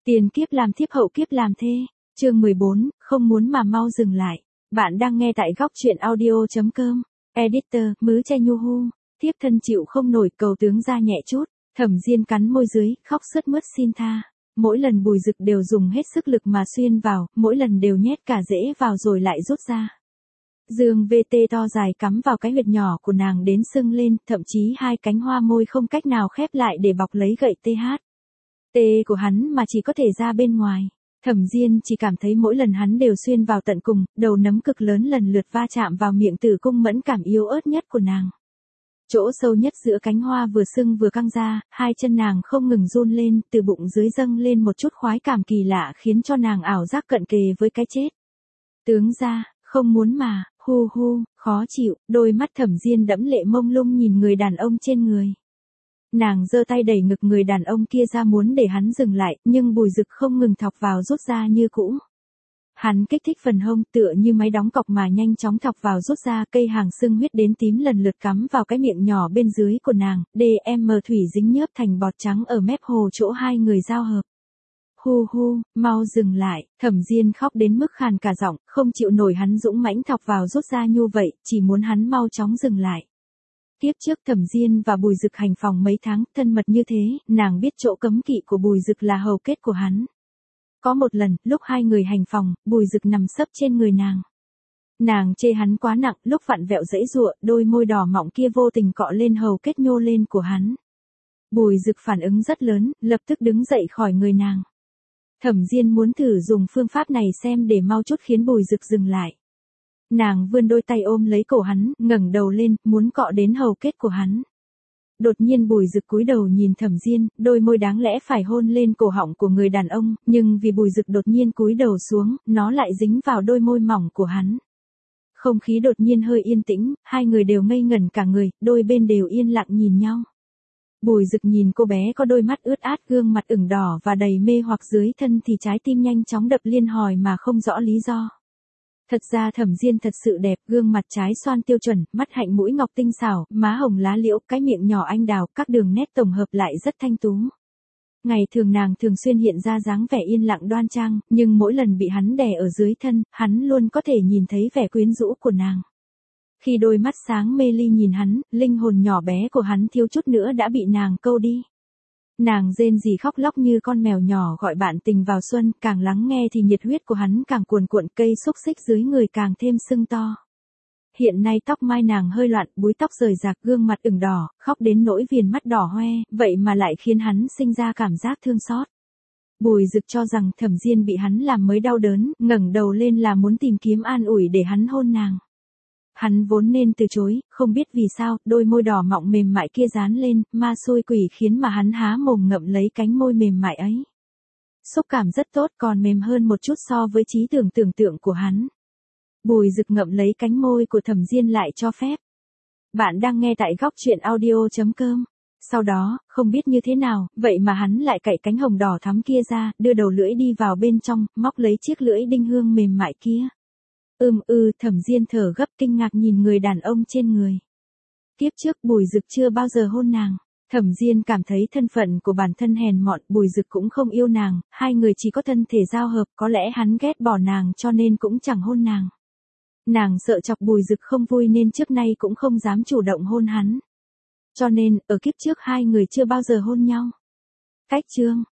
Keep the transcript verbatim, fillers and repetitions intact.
Tiền kiếp làm thiếp hậu kiếp làm thê. Chương mười bốn, không muốn mà mau dừng lại. Bạn đang nghe tại góc truyện audio.com. Editor, Mứ Che Nhu Hu. Thiếp thân chịu không nổi, cầu tướng ra nhẹ chút. Thẩm Diên cắn môi dưới, khóc sướt mướt xin tha. Mỗi lần Bùi Dực đều dùng hết sức lực mà xuyên vào, mỗi lần đều nhét cả rễ vào rồi lại rút ra. Dương vê tê to dài cắm vào cái huyệt nhỏ của nàng đến sưng lên, thậm chí hai cánh hoa môi không cách nào khép lại để bọc lấy gậy tê hát. Tê của hắn mà chỉ có thể ra bên ngoài. Thẩm Diên chỉ cảm thấy mỗi lần hắn đều xuyên vào tận cùng, đầu nấm cực lớn lần lượt va chạm vào miệng tử cung mẫn cảm yếu ớt nhất của nàng. Chỗ sâu nhất giữa cánh hoa vừa sưng vừa căng ra, hai chân nàng không ngừng run lên, từ bụng dưới dâng lên một chút khoái cảm kỳ lạ khiến cho nàng ảo giác cận kề với cái chết. Tướng ra, không muốn mà, hu hu, khó chịu, đôi mắt Thẩm Diên đẫm lệ mông lung nhìn người đàn ông trên người. Nàng giơ tay đẩy ngực người đàn ông kia ra muốn để hắn dừng lại, nhưng Bùi Dực không ngừng thọc vào rút ra như cũ. Hắn kích thích phần hông tựa như máy đóng cọc mà nhanh chóng thọc vào rút ra, cây hàng sưng huyết đến tím lần lượt cắm vào cái miệng nhỏ bên dưới của nàng, đê em thủy dính nhớp thành bọt trắng ở mép hồ chỗ hai người giao hợp. Hu hu, mau dừng lại, Thẩm Diên khóc đến mức khàn cả giọng, không chịu nổi hắn dũng mãnh thọc vào rút ra như vậy, chỉ muốn hắn mau chóng dừng lại. Tiếp trước Thẩm Diên và Bùi Dực hành phòng mấy tháng, thân mật như thế, nàng biết chỗ cấm kỵ của Bùi Dực là hầu kết của hắn. Có một lần, lúc hai người hành phòng, Bùi Dực nằm sấp trên người nàng. Nàng chê hắn quá nặng, lúc vặn vẹo giãy giụa, đôi môi đỏ mọng kia vô tình cọ lên hầu kết nhô lên của hắn. Bùi Dực phản ứng rất lớn, lập tức đứng dậy khỏi người nàng. Thẩm Diên muốn thử dùng phương pháp này xem để mau chút khiến Bùi Dực dừng lại. Nàng vươn đôi tay ôm lấy cổ hắn, ngẩng đầu lên, muốn cọ đến hầu kết của hắn. Đột nhiên Bùi Dực cúi đầu nhìn Thẩm Diên, đôi môi đáng lẽ phải hôn lên cổ họng của người đàn ông, nhưng vì Bùi Dực đột nhiên cúi đầu xuống, nó lại dính vào đôi môi mỏng của hắn. Không khí đột nhiên hơi yên tĩnh, hai người đều ngây ngẩn cả người, đôi bên đều yên lặng nhìn nhau. Bùi Dực nhìn cô bé có đôi mắt ướt át, gương mặt ửng đỏ và đầy mê hoặc dưới thân thì trái tim nhanh chóng đập liên hồi mà không rõ lý do. Thật ra Thẩm Diên thật sự đẹp, gương mặt trái xoan tiêu chuẩn, mắt hạnh mũi ngọc tinh xảo, má hồng lá liễu, cái miệng nhỏ anh đào, các đường nét tổng hợp lại rất thanh tú. Ngày thường nàng thường xuyên hiện ra dáng vẻ yên lặng đoan trang, nhưng mỗi lần bị hắn đè ở dưới thân, hắn luôn có thể nhìn thấy vẻ quyến rũ của nàng. Khi đôi mắt sáng mê ly nhìn hắn, linh hồn nhỏ bé của hắn thiếu chút nữa đã bị nàng câu đi. Nàng rên rỉ khóc lóc như con mèo nhỏ gọi bạn tình vào xuân, càng lắng nghe thì nhiệt huyết của hắn càng cuồn cuộn, cây xúc xích dưới người càng thêm sưng to. Hiện nay tóc mai nàng hơi loạn, búi tóc rời rạc, gương mặt ửng đỏ, khóc đến nỗi viền mắt đỏ hoe, vậy mà lại khiến hắn sinh ra cảm giác thương xót. Bùi Dực cho rằng Thẩm Diên bị hắn làm mới đau đớn, ngẩng đầu lên là muốn tìm kiếm an ủi để hắn hôn nàng. Hắn vốn nên từ chối, không biết vì sao, đôi môi đỏ mọng mềm mại kia dán lên, ma xôi quỷ khiến mà hắn há mồm ngậm lấy cánh môi mềm mại ấy. Xúc cảm rất tốt, còn mềm hơn một chút so với trí tưởng tưởng tượng của hắn. Bùi Dực ngậm lấy cánh môi của Thẩm Diên lại cho phép. Bạn đang nghe tại góc truyện audio.com. Sau đó, không biết như thế nào, vậy mà hắn lại cạy cánh hồng đỏ thắm kia ra, đưa đầu lưỡi đi vào bên trong, móc lấy chiếc lưỡi đinh hương mềm mại kia. Ừm ư, Thẩm Diên thở gấp kinh ngạc nhìn người đàn ông trên người. Tiếp trước Bùi Dực chưa bao giờ hôn nàng. Thẩm Diên cảm thấy thân phận của bản thân hèn mọn, Bùi Dực cũng không yêu nàng, hai người chỉ có thân thể giao hợp, có lẽ hắn ghét bỏ nàng cho nên cũng chẳng hôn nàng. Nàng sợ chọc Bùi Dực không vui nên trước nay cũng không dám chủ động hôn hắn. Cho nên, ở kiếp trước hai người chưa bao giờ hôn nhau. Cách chương